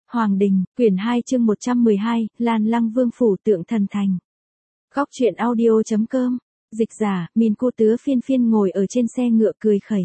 Hoàng Đình, quyển 2 chương 112, Lan Lăng Vương phủ tượng thần thành. Góc truyện audio.com, dịch giả, Min cô tứa phiên phiên ngồi ở trên xe ngựa cười khẩy.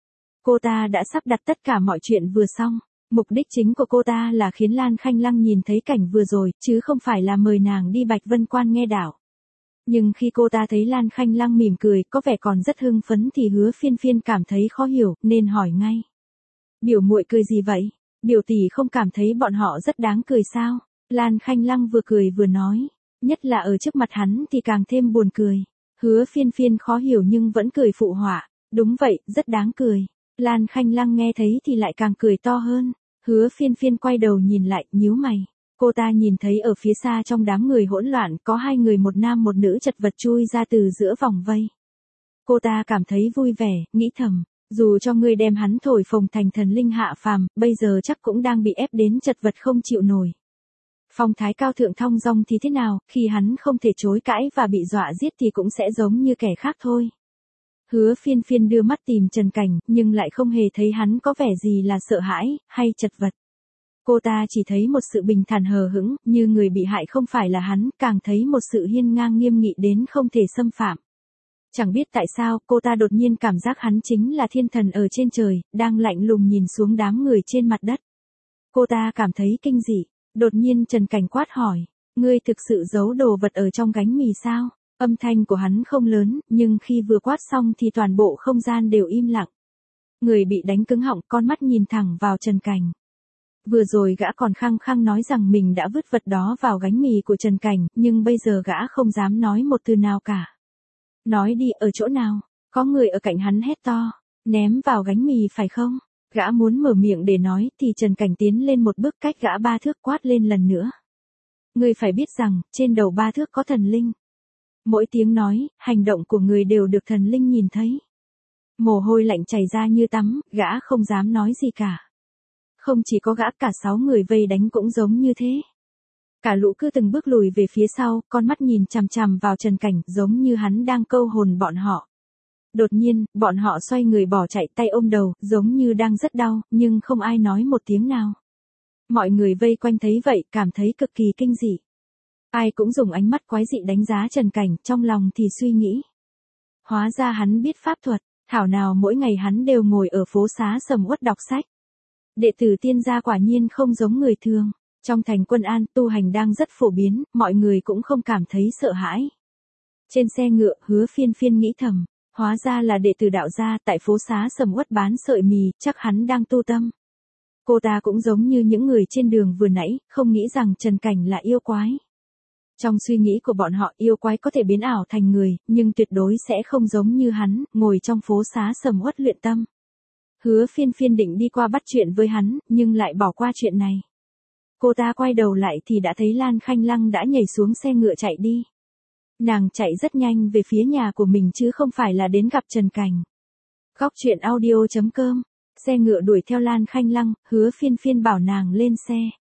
Cô ta đã sắp đặt tất cả mọi chuyện vừa xong, mục đích chính của cô ta là khiến Lan Khanh Lăng nhìn thấy cảnh vừa rồi, chứ không phải là mời nàng đi Bạch Vân Quan nghe đạo. Nhưng khi cô ta thấy Lan Khanh Lăng mỉm cười, có vẻ còn rất hưng phấn thì Hứa Phiên Phiên cảm thấy khó hiểu, nên hỏi ngay. Biểu muội cười gì vậy? Biểu tỷ không cảm thấy bọn họ rất đáng cười sao? Lan Khanh Lăng vừa cười vừa nói, nhất là ở trước mặt hắn thì càng thêm buồn cười. Hứa Phiên Phiên khó hiểu nhưng vẫn cười phụ họa, đúng vậy, rất đáng cười. Lan Khanh Lăng nghe thấy thì lại càng cười to hơn. Hứa Phiên Phiên quay đầu nhìn lại, nhíu mày. Cô ta nhìn thấy ở phía xa trong đám người hỗn loạn có hai người, một nam một nữ chật vật chui ra từ giữa vòng vây. Cô ta cảm thấy vui vẻ, nghĩ thầm, dù cho ngươi đem hắn thổi phồng thành thần linh hạ phàm, bây giờ chắc cũng đang bị ép đến chật vật không chịu nổi. Phong thái cao thượng thong dong thì thế nào, khi hắn không thể chối cãi và bị dọa giết thì cũng sẽ giống như kẻ khác thôi. Hứa Phiên Phiên đưa mắt tìm Trần Cảnh, nhưng lại không hề thấy hắn có vẻ gì là sợ hãi, hay chật vật. Cô ta chỉ thấy một sự bình thản hờ hững, như người bị hại không phải là hắn, càng thấy một sự hiên ngang nghiêm nghị đến không thể xâm phạm. Chẳng biết tại sao, cô ta đột nhiên cảm giác hắn chính là thiên thần ở trên trời, đang lạnh lùng nhìn xuống đám người trên mặt đất. Cô ta cảm thấy kinh dị, đột nhiên Trần Cảnh quát hỏi, ngươi thực sự giấu đồ vật ở trong gánh mì sao? Âm thanh của hắn không lớn, nhưng khi vừa quát xong thì toàn bộ không gian đều im lặng. Người bị đánh cứng họng, con mắt nhìn thẳng vào Trần Cảnh. Vừa rồi gã còn khăng khăng nói rằng mình đã vứt vật đó vào gánh mì của Trần Cảnh, nhưng bây giờ gã không dám nói một từ nào cả. Nói đi, ở chỗ nào? Có người ở cạnh hắn hét to, ném vào gánh mì phải không? Gã muốn mở miệng để nói thì Trần Cảnh tiến lên một bước cách gã 3 thước quát lên lần nữa. Ngươi phải biết rằng, trên đầu 3 thước có thần linh. Mỗi tiếng nói, hành động của người đều được thần linh nhìn thấy. Mồ hôi lạnh chảy ra như tắm, gã không dám nói gì cả. Không chỉ có gã, cả 6 người vây đánh cũng giống như thế. Cả lũ cứ từng bước lùi về phía sau, con mắt nhìn chằm chằm vào Trần Cảnh, giống như hắn đang câu hồn bọn họ. Đột nhiên, bọn họ xoay người bỏ chạy, tay ôm đầu, giống như đang rất đau, nhưng không ai nói một tiếng nào. Mọi người vây quanh thấy vậy, cảm thấy cực kỳ kinh dị. Ai cũng dùng ánh mắt quái dị đánh giá Trần Cảnh, trong lòng thì suy nghĩ. Hóa ra hắn biết pháp thuật, thảo nào mỗi ngày hắn đều ngồi ở phố xá sầm uất đọc sách. Đệ tử Tiên gia quả nhiên không giống người thường. Trong thành Quân An, tu hành đang rất phổ biến, mọi người cũng không cảm thấy sợ hãi. Trên xe ngựa, Hứa Phiên Phiên nghĩ thầm, hóa ra là đệ tử đạo gia tại phố xá sầm uất bán sợi mì, chắc hắn đang tu tâm. Cô ta cũng giống như những người trên đường vừa nãy, không nghĩ rằng Trần Cảnh là yêu quái. Trong suy nghĩ của bọn họ, yêu quái có thể biến ảo thành người, nhưng tuyệt đối sẽ không giống như hắn, ngồi trong phố xá sầm uất luyện tâm. Hứa Phiên Phiên định đi qua bắt chuyện với hắn, nhưng lại bỏ qua chuyện này. Cô ta quay đầu lại thì đã thấy Lan Khanh Lăng đã nhảy xuống xe ngựa chạy đi. Nàng chạy rất nhanh về phía nhà của mình chứ không phải là đến gặp Trần Cảnh. Góc truyện audio.com, xe ngựa đuổi theo Lan Khanh Lăng, Hứa Phiên Phiên bảo nàng lên xe.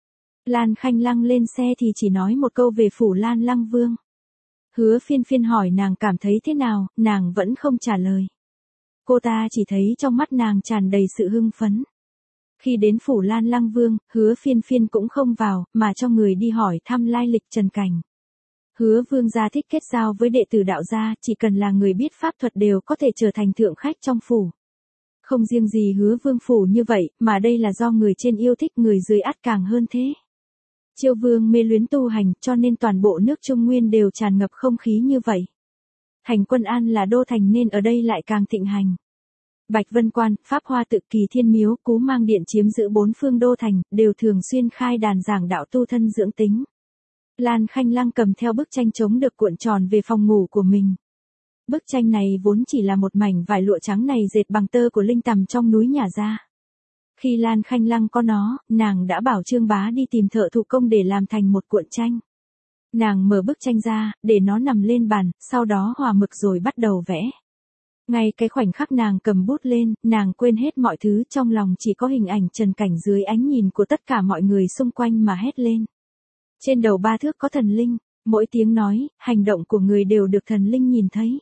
Lan Khanh Lăng lên xe thì chỉ nói một câu về phủ Lan Lăng Vương. Hứa Phiên Phiên hỏi nàng cảm thấy thế nào, nàng vẫn không trả lời. Cô ta chỉ thấy trong mắt nàng tràn đầy sự hưng phấn. Khi đến phủ Lan Lăng Vương, Hứa Phiên Phiên cũng không vào, mà cho người đi hỏi thăm lai lịch Trần Cảnh. Hứa Vương gia thích kết giao với đệ tử đạo gia, chỉ cần là người biết pháp thuật đều có thể trở thành thượng khách trong phủ. Không riêng gì Hứa Vương phủ như vậy, mà đây là do người trên yêu thích người dưới ắt càng hơn thế. Chiêu Vương mê luyến tu hành, cho nên toàn bộ nước Trung Nguyên đều tràn ngập không khí như vậy. Thành Quân An là đô thành nên ở đây lại càng thịnh hành. Bạch Vân Quan, Pháp Hoa Tự, Kỳ Thiên Miếu, Cú Mang Điện chiếm giữ 4 phương đô thành, đều thường xuyên khai đàn giảng đạo tu thân dưỡng tính. Lan Khanh Lăng cầm theo bức tranh trống được cuộn tròn về phòng ngủ của mình. Bức tranh này vốn chỉ là một mảnh vải lụa trắng này dệt bằng tơ của linh tằm trong núi nhà ra. Khi Lan Khanh Lăng có nó, nàng đã bảo Trương Bá đi tìm thợ thủ công để làm thành một cuộn tranh. Nàng mở bức tranh ra, để nó nằm lên bàn, sau đó hòa mực rồi bắt đầu vẽ. Ngay cái khoảnh khắc nàng cầm bút lên, nàng quên hết mọi thứ, trong lòng chỉ có hình ảnh Trần Cảnh dưới ánh nhìn của tất cả mọi người xung quanh mà hét lên. Trên đầu 3 thước có thần linh, mỗi tiếng nói, hành động của người đều được thần linh nhìn thấy.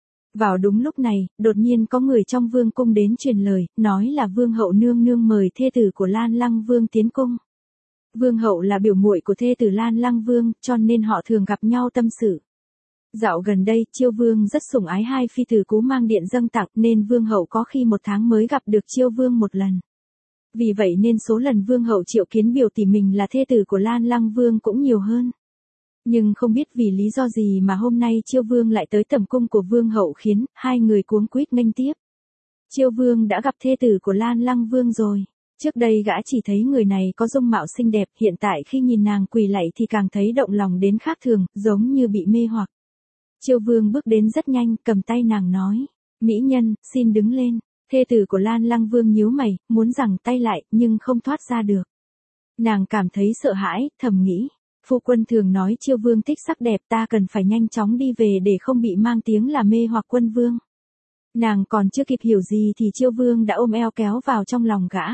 Vào đúng lúc này, đột nhiên có người trong vương cung đến truyền lời, nói là vương hậu nương nương mời thê tử của Lan Lăng Vương tiến cung. Vương hậu là biểu muội của thê tử Lan Lăng Vương, cho nên họ thường gặp nhau tâm sự. Dạo gần đây, Chiêu Vương rất sủng ái hai phi tử Cú Mang Điện dâng tặng nên Vương hậu có khi một tháng mới gặp được Chiêu Vương một lần. Vì vậy nên số lần Vương hậu triệu kiến biểu tỷ mình là thê tử của Lan Lăng Vương cũng nhiều hơn. Nhưng không biết vì lý do gì mà hôm nay Chiêu Vương lại tới tẩm cung của Vương hậu khiến hai người cuống quýt nghênh tiếp. Chiêu Vương đã gặp thê tử của Lan Lăng Vương rồi. Trước đây gã chỉ thấy người này có dung mạo xinh đẹp, hiện tại khi nhìn nàng quỳ lạy thì càng thấy động lòng đến khác thường, giống như bị mê hoặc. Chiêu Vương bước đến rất nhanh, cầm tay nàng nói, mỹ nhân, xin đứng lên. Thê tử của Lan Lăng Vương nhíu mày, muốn giằng tay lại, nhưng không thoát ra được. Nàng cảm thấy sợ hãi, thầm nghĩ, phu quân thường nói Chiêu Vương thích sắc đẹp, ta cần phải nhanh chóng đi về để không bị mang tiếng là mê hoặc quân vương. Nàng còn chưa kịp hiểu gì thì Chiêu Vương đã ôm eo kéo vào trong lòng gã.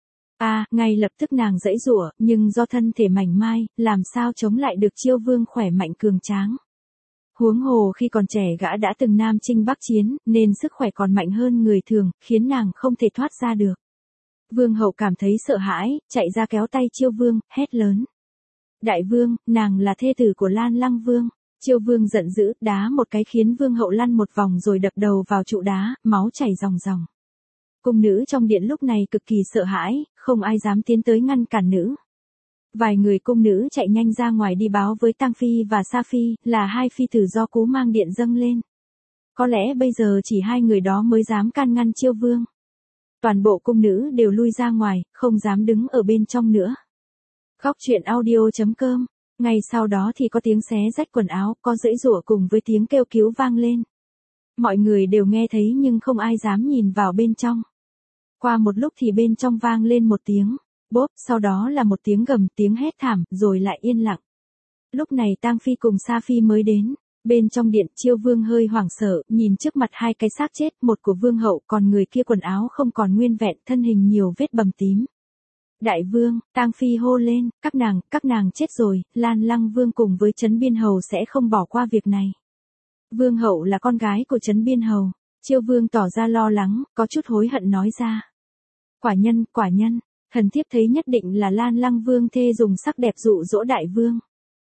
Ngay lập tức nàng giãy giụa, nhưng do thân thể mảnh mai, làm sao chống lại được Chiêu Vương khỏe mạnh cường tráng. Huống hồ khi còn trẻ gã đã từng nam chinh bắc chiến, nên sức khỏe còn mạnh hơn người thường, khiến nàng không thể thoát ra được. Vương hậu cảm thấy sợ hãi, chạy ra kéo tay Chiêu Vương, hét lớn. Đại vương, nàng là thê tử của Lan Lăng Vương. Chiêu Vương giận dữ, đá một cái khiến Vương hậu lăn một vòng rồi đập đầu vào trụ đá, máu chảy ròng ròng. Cung nữ trong điện lúc này cực kỳ sợ hãi, không ai dám tiến tới ngăn cản nữ. Vài người cung nữ chạy nhanh ra ngoài đi báo với Tang Phi và Sa Phi, là hai phi tử do Cú Mang Điện dâng lên. Có lẽ bây giờ chỉ hai người đó mới dám can ngăn Chiêu Vương. Toàn bộ cung nữ đều lui ra ngoài, không dám đứng ở bên trong nữa. Góc truyện audio.com. Ngay sau đó thì có tiếng xé rách quần áo, có giãy giụa cùng với tiếng kêu cứu vang lên. Mọi người đều nghe thấy nhưng không ai dám nhìn vào bên trong. Qua một lúc thì bên trong vang lên một tiếng bốp, sau đó là một tiếng gầm, tiếng hét thảm, rồi lại yên lặng. Lúc này Tang Phi cùng Sa Phi mới đến. Bên trong điện, Chiêu Vương hơi hoảng sợ, nhìn trước mặt hai cái xác chết, một của Vương hậu, còn người kia quần áo không còn nguyên vẹn, thân hình nhiều vết bầm tím. Đại vương, Tang Phi hô lên, các nàng chết rồi, Lan Lăng Vương cùng với Trấn Biên Hầu sẽ không bỏ qua việc này. Vương hậu là con gái của Trấn Biên Hầu. Chiêu Vương tỏ ra lo lắng, có chút hối hận nói ra. Quả nhân, thần thiếp thấy nhất định là Lan Lăng Vương thê dùng sắc đẹp dụ dỗ đại vương.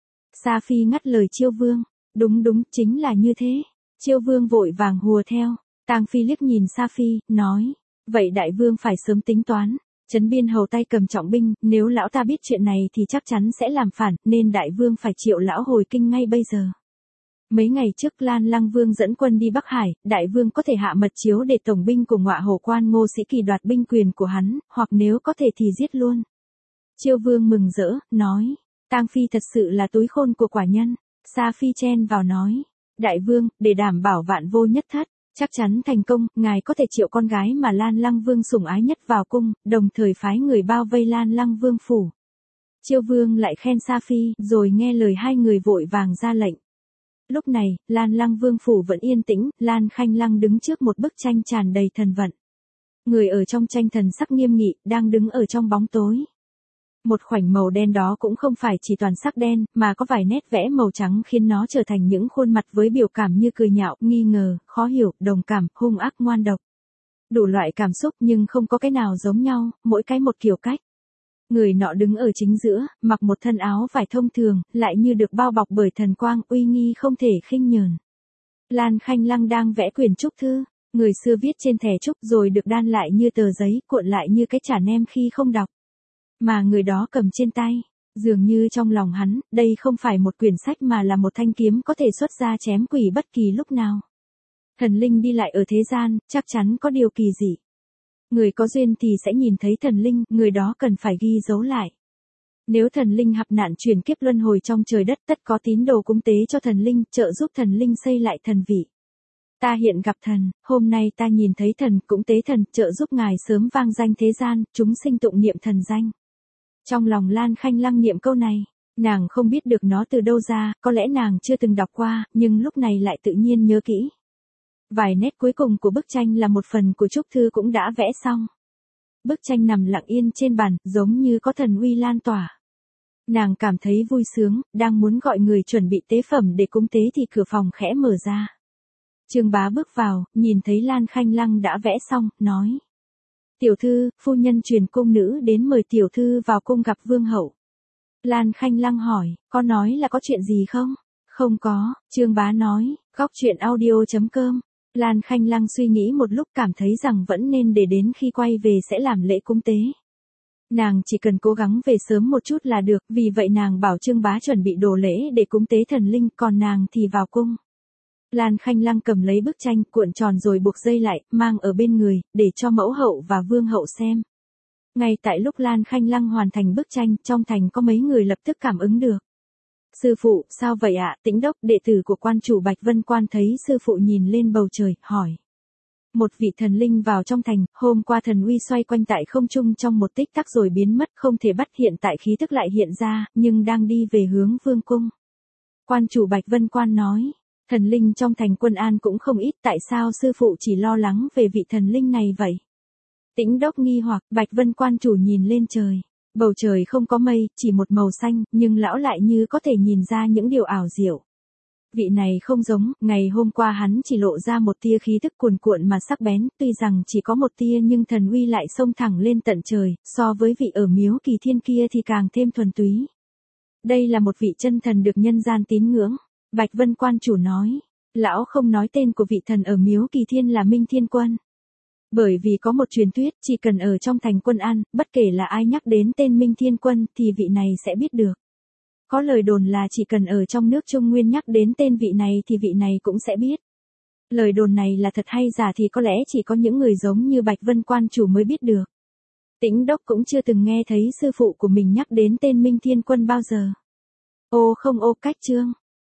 Sa Phi ngắt lời Chiêu Vương, đúng, chính là như thế. Chiêu Vương vội vàng hùa theo. Tang Phi liếc nhìn Sa Phi, nói, vậy đại vương phải sớm tính toán. Trấn Biên Hầu tay cầm trọng binh, nếu lão ta biết chuyện này thì chắc chắn sẽ làm phản, nên đại vương phải triệu lão hồi kinh ngay bây giờ. Mấy ngày trước Lan Lăng Vương dẫn quân đi Bắc Hải, đại vương có thể hạ mật chiếu để tổng binh của Ngọa Hổ Quan Ngô Sĩ Kỳ đoạt binh quyền của hắn, hoặc nếu có thể thì giết luôn. Chiêu Vương mừng rỡ, nói, Tang Phi thật sự là túi khôn của quả nhân. Sa Phi chen vào nói, đại vương, để đảm bảo vạn vô nhất thất, chắc chắn thành công, ngài có thể triệu con gái mà Lan Lăng Vương sủng ái nhất vào cung, đồng thời phái người bao vây Lan Lăng Vương phủ. Chiêu Vương lại khen Sa Phi, rồi nghe lời hai người vội vàng ra lệnh. Lúc này, Lan Lăng Vương phủ vẫn yên tĩnh, Lan Khanh Lăng đứng trước một bức tranh tràn đầy thần vận. Người ở trong tranh thần sắc nghiêm nghị, đang đứng ở trong bóng tối. Một khoảnh màu đen đó cũng không phải chỉ toàn sắc đen, mà có vài nét vẽ màu trắng khiến nó trở thành những khuôn mặt với biểu cảm như cười nhạo, nghi ngờ, khó hiểu, đồng cảm, hung ác ngoan độc. Đủ loại cảm xúc nhưng không có cái nào giống nhau, mỗi cái một kiểu cách. Người nọ đứng ở chính giữa, mặc một thân áo vải thông thường, lại như được bao bọc bởi thần quang, uy nghi không thể khinh nhờn. Lan Khanh Lăng đang vẽ quyển trúc thư, người xưa viết trên thẻ trúc rồi được đan lại như tờ giấy, cuộn lại như cái chả nem khi không đọc. Mà người đó cầm trên tay, dường như trong lòng hắn, đây không phải một quyển sách mà là một thanh kiếm có thể xuất ra chém quỷ bất kỳ lúc nào. Thần linh đi lại ở thế gian, chắc chắn có điều kỳ dị. Người có duyên thì sẽ nhìn thấy thần linh, người đó cần phải ghi dấu lại. Nếu thần linh gặp nạn chuyển kiếp luân hồi trong trời đất, tất có tín đồ cúng tế cho thần linh, trợ giúp thần linh xây lại thần vị. Ta hiện gặp thần, hôm nay ta nhìn thấy thần, cúng tế thần, trợ giúp ngài sớm vang danh thế gian, chúng sinh tụng niệm thần danh. Trong lòng Lan Khanh Lăng niệm câu này, nàng không biết được nó từ đâu ra, có lẽ nàng chưa từng đọc qua, nhưng lúc này lại tự nhiên nhớ kỹ. Vài nét cuối cùng của bức tranh là một phần của trúc thư cũng đã vẽ xong. Bức tranh nằm lặng yên trên bàn, giống như có thần uy lan tỏa. Nàng cảm thấy vui sướng, đang muốn gọi người chuẩn bị tế phẩm để cúng tế thì cửa phòng khẽ mở ra. Trương Bá bước vào, nhìn thấy Lan Khanh Lăng đã vẽ xong, nói. Tiểu thư, phu nhân truyền cung nữ đến mời tiểu thư vào cung gặp vương hậu. Lan Khanh Lăng hỏi, có nói là có chuyện gì không? Không có, Trương Bá nói, góc chuyện audio.com. Lan Khanh Lăng suy nghĩ một lúc cảm thấy rằng vẫn nên để đến khi quay về sẽ làm lễ cúng tế. Nàng chỉ cần cố gắng về sớm một chút là được, vì vậy nàng bảo Trương Bá chuẩn bị đồ lễ để cúng tế thần linh, còn nàng thì vào cung. Lan Khanh Lăng cầm lấy bức tranh, cuộn tròn rồi buộc dây lại, mang ở bên người, để cho mẫu hậu và vương hậu xem. Ngay tại lúc Lan Khanh Lăng hoàn thành bức tranh, trong thành có mấy người lập tức cảm ứng được. Sư phụ, sao vậy ạ? Tĩnh Đốc, đệ tử của quan chủ Bạch Vân Quan thấy sư phụ nhìn lên bầu trời, hỏi. Một vị thần linh vào trong thành, hôm qua thần uy xoay quanh tại không trung trong một tích tắc rồi biến mất, không thể bắt hiện tại khí tức lại hiện ra, nhưng đang đi về hướng vương cung. Quan chủ Bạch Vân Quan nói, thần linh trong thành Quân An cũng không ít, tại sao sư phụ chỉ lo lắng về vị thần linh này vậy? Tĩnh Đốc nghi hoặc, Bạch Vân Quan chủ nhìn lên trời. Bầu trời không có mây, chỉ một màu xanh, nhưng lão lại như có thể nhìn ra những điều ảo diệu. Vị này không giống, ngày hôm qua hắn chỉ lộ ra một tia khí tức cuồn cuộn mà sắc bén, tuy rằng chỉ có một tia nhưng thần uy lại xông thẳng lên tận trời, so với vị ở Miếu Kỳ Thiên kia thì càng thêm thuần túy. Đây là một vị chân thần được nhân gian tín ngưỡng, Bạch Vân Quan chủ nói. Lão không nói tên của vị thần ở Miếu Kỳ Thiên là Minh Thiên Quân. Bởi vì có một truyền thuyết, chỉ cần ở trong thành Quân An, bất kể là ai nhắc đến tên Minh Thiên Quân thì vị này sẽ biết được. Có lời đồn là chỉ cần ở trong nước Trung Nguyên nhắc đến tên vị này thì vị này cũng sẽ biết. Lời đồn này là thật hay giả thì có lẽ chỉ có những người giống như Bạch Vân Quan chủ mới biết được. Tĩnh Đốc cũng chưa từng nghe thấy sư phụ của mình nhắc đến tên Minh Thiên Quân bao giờ. Ô không ô cách chương.